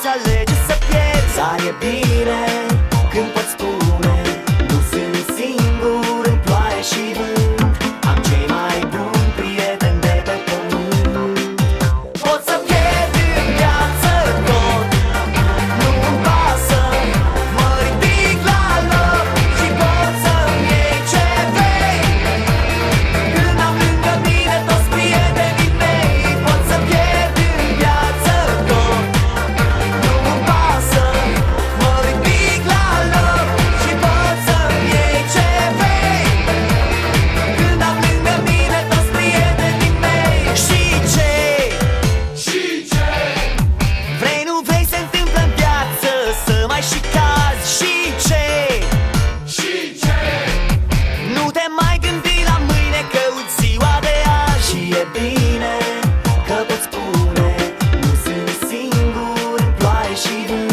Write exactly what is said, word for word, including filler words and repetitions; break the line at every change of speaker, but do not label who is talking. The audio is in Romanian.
alege să pierzi. Dar e bine când poți spune: nu sunt singur în ploaie și vânt, am cei mai buni prieteni de pe pământ. Pot să pierd în viață tot, nu-mi pasă, mă ridic la loc și pot să-mi iei ce vrei. Când am lângă mine toți prietenii mei. Pot să pierd în viață tot, nu-mi pasă, mă ridic la loc și pot să-mi iei ce vrei. Când am lângă mine toți prietenii mei. Și ce? Și ce? Vrei, nu vrei, se întâmplă în viață să mai și cazi. Și ce? Și ce? Nu te mai gândi la mâine, căuți ziua de azi. Și e bine că poți spune: nu sunt singur în ploaie și vânt,